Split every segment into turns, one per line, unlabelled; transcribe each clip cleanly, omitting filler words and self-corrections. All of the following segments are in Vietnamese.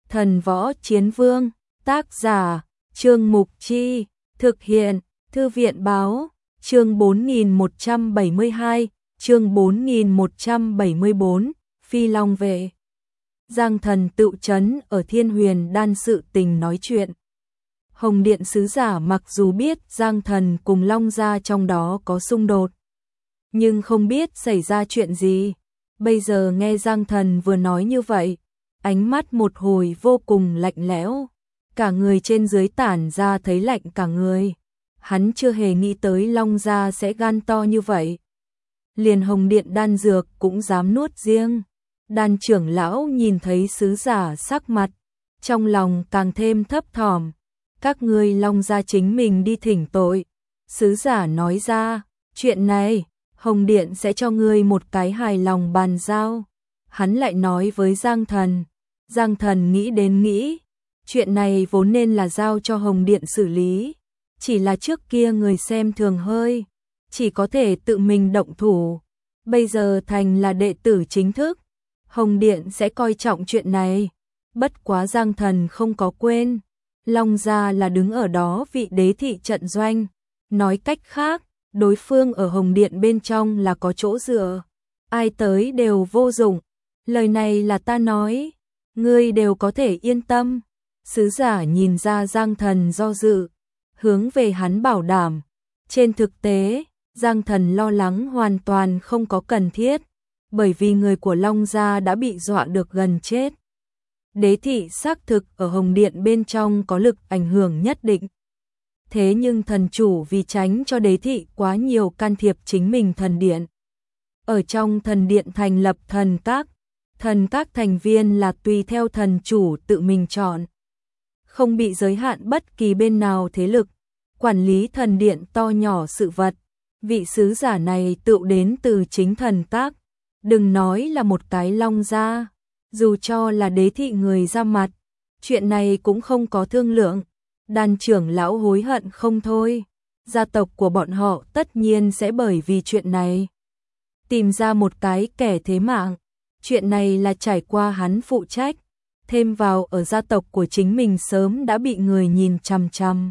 Thần Võ Chiến Vương, tác giả, Trương Mục Chi, thực hiện, Thư viện Báo, chương 4172, chương 4174, Phi Long Vệ. Giang Thần tự trấn ở Thiên Huyền Đan sự tình nói chuyện. Hồng Điện sứ giả mặc dù biết Giang Thần cùng Long gia trong đó có xung đột, nhưng không biết xảy ra chuyện gì. Bây giờ nghe Giang Thần vừa nói như vậy, ánh mắt một hồi vô cùng lạnh lẽo, cả người trên dưới tản ra thấy lạnh cả người. Hắn chưa hề nghĩ tới Long gia sẽ gan to như vậy. Liền Hồng Điện đan dược cũng dám nuốt riêng. Đan trưởng lão nhìn thấy sứ giả sắc mặt, trong lòng càng thêm thấp thỏm. Các ngươi Long gia chính mình đi thỉnh tội. Sứ giả nói ra, chuyện này, Hồng Điện sẽ cho ngươi một cái hài lòng bàn giao. Hắn lại nói với Giang Thần. Giang Thần nghĩ đến nghĩ, chuyện này vốn nên là giao cho Hồng Điện xử lý. Chỉ là trước kia người xem thường hơi, chỉ có thể tự mình động thủ. Bây giờ thành là đệ tử chính thức, Hồng Điện sẽ coi trọng chuyện này. Bất quá Giang Thần không có quên, Long gia là đứng ở đó vị đế thị trận doanh. Nói cách khác, đối phương ở Hồng Điện bên trong là có chỗ dựa. Ai tới đều vô dụng. Lời này là ta nói, ngươi đều có thể yên tâm. Sứ giả nhìn ra Giang Thần do dự, hướng về hắn bảo đảm. Trên thực tế, Giang Thần lo lắng hoàn toàn không có cần thiết, bởi vì người của Long gia đã bị dọa được gần chết. Đế thị xác thực ở Hồng Điện bên trong có lực ảnh hưởng nhất định. Thế nhưng thần chủ vì tránh cho đế thị quá nhiều can thiệp chính mình thần điện. Ở trong thần điện thành lập thần các thành viên là tùy theo thần chủ tự mình chọn. Không bị giới hạn bất kỳ bên nào thế lực, quản lý thần điện to nhỏ sự vật. Vị sứ giả này tự đến từ chính thần các. Đừng nói là một cái Long gia, dù cho là đế thị người ra mặt, chuyện này cũng không có thương lượng. Đan trưởng lão hối hận không thôi. Gia tộc của bọn họ tất nhiên sẽ bởi vì chuyện này tìm ra một cái kẻ thế mạng. Chuyện này là trải qua hắn phụ trách, thêm vào ở gia tộc của chính mình sớm đã bị người nhìn chằm chằm.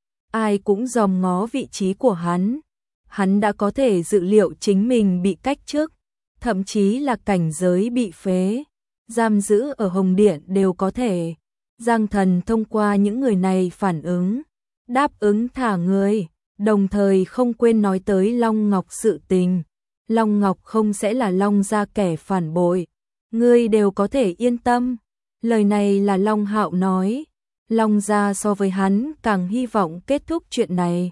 Ai cũng dòm ngó vị trí của hắn. Hắn đã có thể dự liệu chính mình bị cách chức, thậm chí là cảnh giới bị phế, giam giữ ở Hồng Điện đều có thể. Giang Thần thông qua những người này phản ứng, đáp ứng thả người, đồng thời không quên nói tới Long Ngọc sự tình. Long Ngọc không sẽ là Long gia kẻ phản bội, ngươi đều có thể yên tâm. Lời này là Long Hạo nói. Long gia so với hắn càng hy vọng kết thúc chuyện này,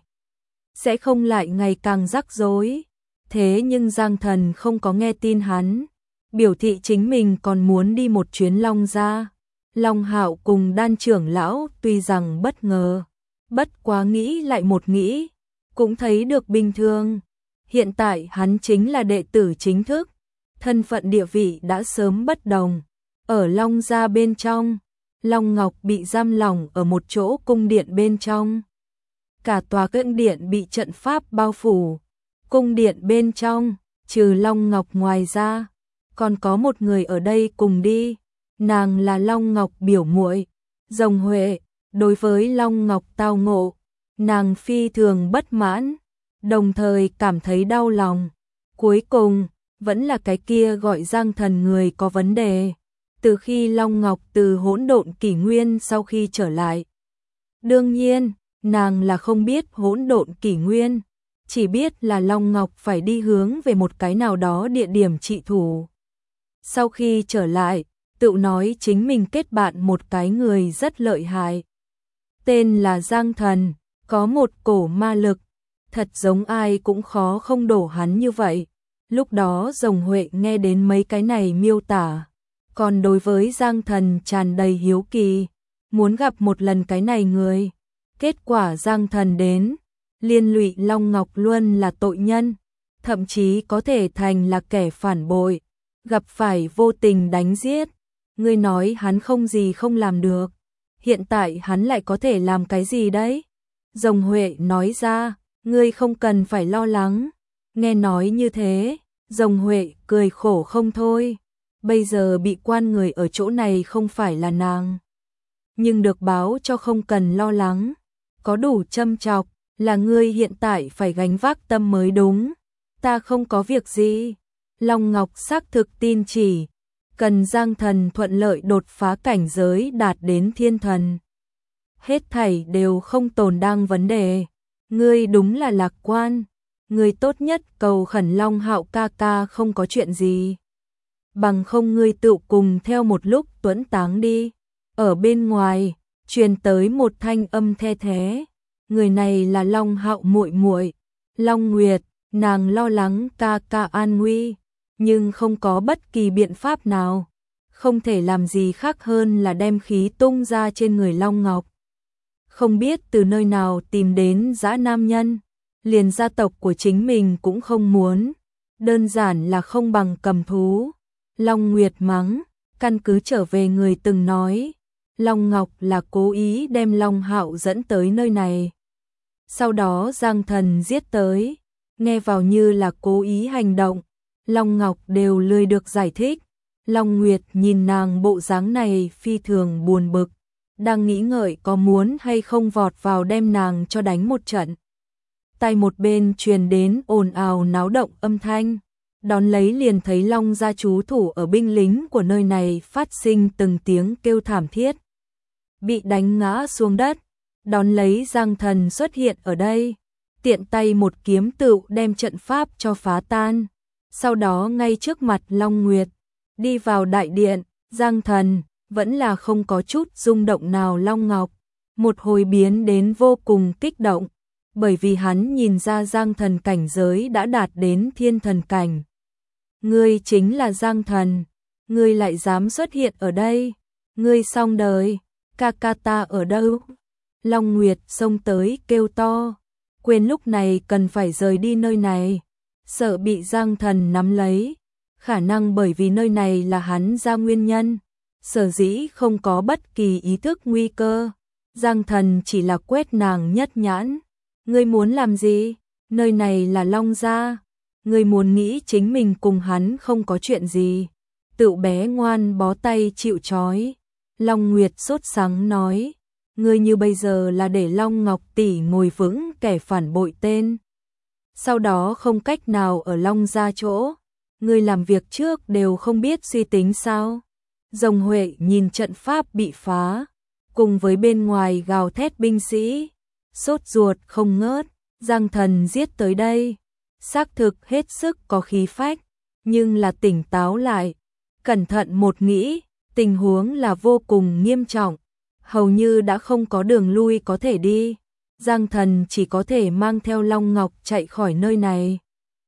sẽ không lại ngày càng rắc rối. Thế nhưng Giang Thần không có nghe tin hắn, biểu thị chính mình còn muốn đi một chuyến Long gia. Long Hạo cùng Đan trưởng lão tuy rằng bất ngờ, bất quá nghĩ lại một nghĩ, cũng thấy được bình thường. Hiện tại hắn chính là đệ tử chính thức, thân phận địa vị đã sớm bất đồng. Ở Long gia bên trong, Long Ngọc bị giam lỏng ở một chỗ cung điện bên trong. Cả tòa cung điện bị trận pháp bao phủ. Cung điện bên trong, trừ Long Ngọc ngoài ra, còn có một người ở đây cùng đi. Nàng là Long Ngọc biểu muội, Rồng Huệ. Đối với Long Ngọc tao ngộ, nàng phi thường bất mãn, đồng thời cảm thấy đau lòng. Cuối cùng, vẫn là cái kia gọi Giang Thần người có vấn đề. Từ khi Long Ngọc từ hỗn độn kỷ nguyên sau khi trở lại, đương nhiên, nàng là không biết hỗn độn kỷ nguyên, chỉ biết là Long Ngọc phải đi hướng về một cái nào đó địa điểm trị thủ. Sau khi trở lại, tự nói chính mình kết bạn một cái người rất lợi hại. Tên là Giang Thần, có một cổ ma lực, thật giống ai cũng khó không đổ hắn như vậy. Lúc đó Rồng Huệ nghe đến mấy cái này miêu tả, còn đối với Giang Thần tràn đầy hiếu kỳ, muốn gặp một lần cái này người. Kết quả Giang Thần đến, liên lụy Long Ngọc luôn là tội nhân, thậm chí có thể thành là kẻ phản bội, gặp phải vô tình đánh giết. Ngươi nói hắn không gì không làm được, hiện tại hắn lại có thể làm cái gì đấy? Rồng Huệ nói ra, ngươi không cần phải lo lắng. Nghe nói như thế, Rồng Huệ cười khổ không thôi. Bây giờ bị quan người ở chỗ này không phải là nàng, nhưng được báo cho không cần lo lắng. Có đủ châm chọc, là ngươi hiện tại phải gánh vác tâm mới đúng. Ta không có việc gì. Long Ngọc xác thực tin chỉ, cần Giang Thần thuận lợi đột phá cảnh giới đạt đến thiên thần. Hết thảy đều không tồn đang vấn đề. Ngươi đúng là lạc quan. Ngươi tốt nhất cầu khẩn Long Hạo ca ca không có chuyện gì. Bằng không ngươi tự cùng theo một lúc tuẫn táng đi. Ở bên ngoài, truyền tới một thanh âm the thế. Người này là Long Hạo muội muội, Long Nguyệt, nàng lo lắng ca ca an nguy, nhưng không có bất kỳ biện pháp nào. Không thể làm gì khác hơn là đem khí tung ra trên người Long Ngọc. Không biết từ nơi nào tìm đến dã nam nhân, liền gia tộc của chính mình cũng không muốn, đơn giản là không bằng cầm thú. Long Nguyệt mắng, căn cứ trở về người từng nói, Long Ngọc là cố ý đem Long Hạo dẫn tới nơi này. Sau đó Giang Thần giết tới, nghe vào như là cố ý hành động, Long Ngọc đều lười được giải thích. Long Nguyệt nhìn nàng bộ dáng này phi thường buồn bực, đang nghĩ ngợi có muốn hay không vọt vào đem nàng cho đánh một trận. Tai một bên truyền đến ồn ào náo động âm thanh, đón lấy liền thấy Long gia trú thủ ở binh lính của nơi này phát sinh từng tiếng kêu thảm thiết, bị đánh ngã xuống đất. Đón lấy Giang Thần xuất hiện ở đây, tiện tay một kiếm tựu đem trận pháp cho phá tan. Sau đó ngay trước mặt Long Nguyệt, đi vào đại điện, Giang Thần vẫn là không có chút rung động nào. Long Ngọc một hồi biến đến vô cùng kích động, bởi vì hắn nhìn ra Giang Thần cảnh giới đã đạt đến thiên thần cảnh. Ngươi chính là Giang Thần, ngươi lại dám xuất hiện ở đây, ngươi xong đời, ca ca ta ở đâu? Long Nguyệt xông tới kêu to, quên lúc này cần phải rời đi nơi này, sợ bị Giang Thần nắm lấy, khả năng bởi vì nơi này là hắn ra nguyên nhân, sở dĩ không có bất kỳ ý thức nguy cơ. Giang Thần chỉ là quét nàng nhất nhãn, ngươi muốn làm gì? Nơi này là Long gia, ngươi muốn nghĩ chính mình cùng hắn không có chuyện gì, tự bé ngoan bó tay chịu trói. Long Nguyệt sốt sắng nói, ngươi như bây giờ là để Long Ngọc tỷ ngồi vững kẻ phản bội tên, sau đó không cách nào ở Long gia chỗ, ngươi làm việc trước đều không biết suy tính sao? Rồng Huệ nhìn trận pháp bị phá, cùng với bên ngoài gào thét binh sĩ, sốt ruột không ngớt. Giang Thần giết tới đây, xác thực hết sức có khí phách, nhưng là tỉnh táo lại, cẩn thận một nghĩ, tình huống là vô cùng nghiêm trọng, hầu như đã không có đường lui có thể đi. Giang Thần chỉ có thể mang theo Long Ngọc chạy khỏi nơi này.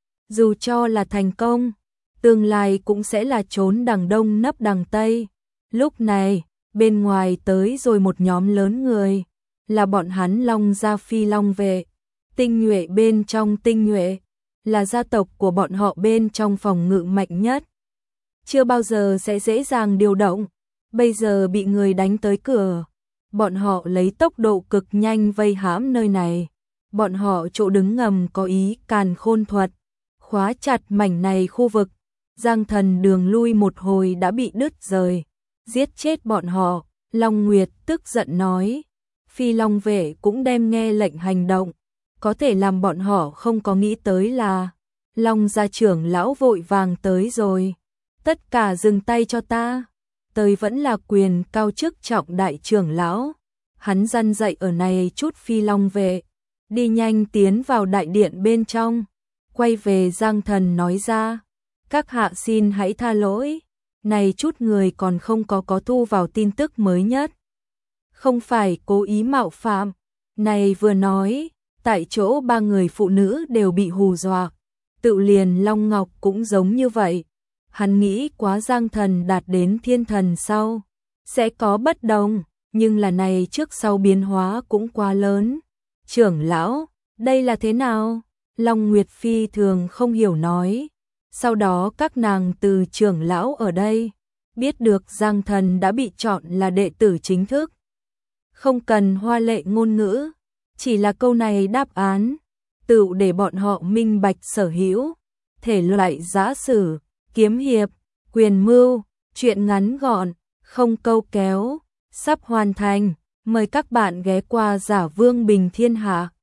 Dù cho là thành công, tương lai cũng sẽ là trốn đằng đông nấp đằng tây. Lúc này, bên ngoài tới rồi một nhóm lớn người, là bọn hắn Long gia Phi Long vệ, tinh nhuệ bên trong tinh nhuệ, là gia tộc của bọn họ bên trong phòng ngự mạnh nhất. Chưa bao giờ sẽ dễ dàng điều động, bây giờ bị người đánh tới cửa. Bọn họ lấy tốc độ cực nhanh vây hãm nơi này. Bọn họ chỗ đứng ngầm có ý càn khôn thuật, khóa chặt mảnh này khu vực. Giang Thần đường lui một hồi đã bị đứt rời, giết chết bọn họ. Long Nguyệt tức giận nói, Phi Long vệ cũng đem nghe lệnh hành động, có thể làm bọn họ không có nghĩ tới là Long gia trưởng lão vội vàng tới rồi. Tất cả dừng tay cho ta. Tới vẫn là quyền cao chức trọng đại trưởng lão. Hắn răn dạy ở này chút Phi Long vệ, đi nhanh tiến vào đại điện bên trong, quay về Giang Thần nói ra, các hạ xin hãy tha lỗi, này chút người còn không có thu vào tin tức mới nhất, không phải cố ý mạo phạm. Này vừa nói, tại chỗ ba người phụ nữ đều bị hù dọa, tự liền Long Ngọc cũng giống như vậy. Hắn nghĩ quá Giang Thần đạt đến thiên thần sau sẽ có bất đồng, nhưng là này trước sau biến hóa cũng quá lớn. Trưởng lão, đây là thế nào? Long Nguyệt Phi thường không hiểu nói. Sau đó các nàng từ trưởng lão ở đây biết được Giang Thần đã bị chọn là đệ tử chính thức. Không cần hoa lệ ngôn ngữ, chỉ là câu này đáp án, tự để bọn họ minh bạch sở hữu thể loại giả sử, kiếm hiệp, quyền mưu, chuyện ngắn gọn, không câu kéo. sắp hoàn thành. Mời các bạn ghé qua Giả Vương Bình Thiên Hạ.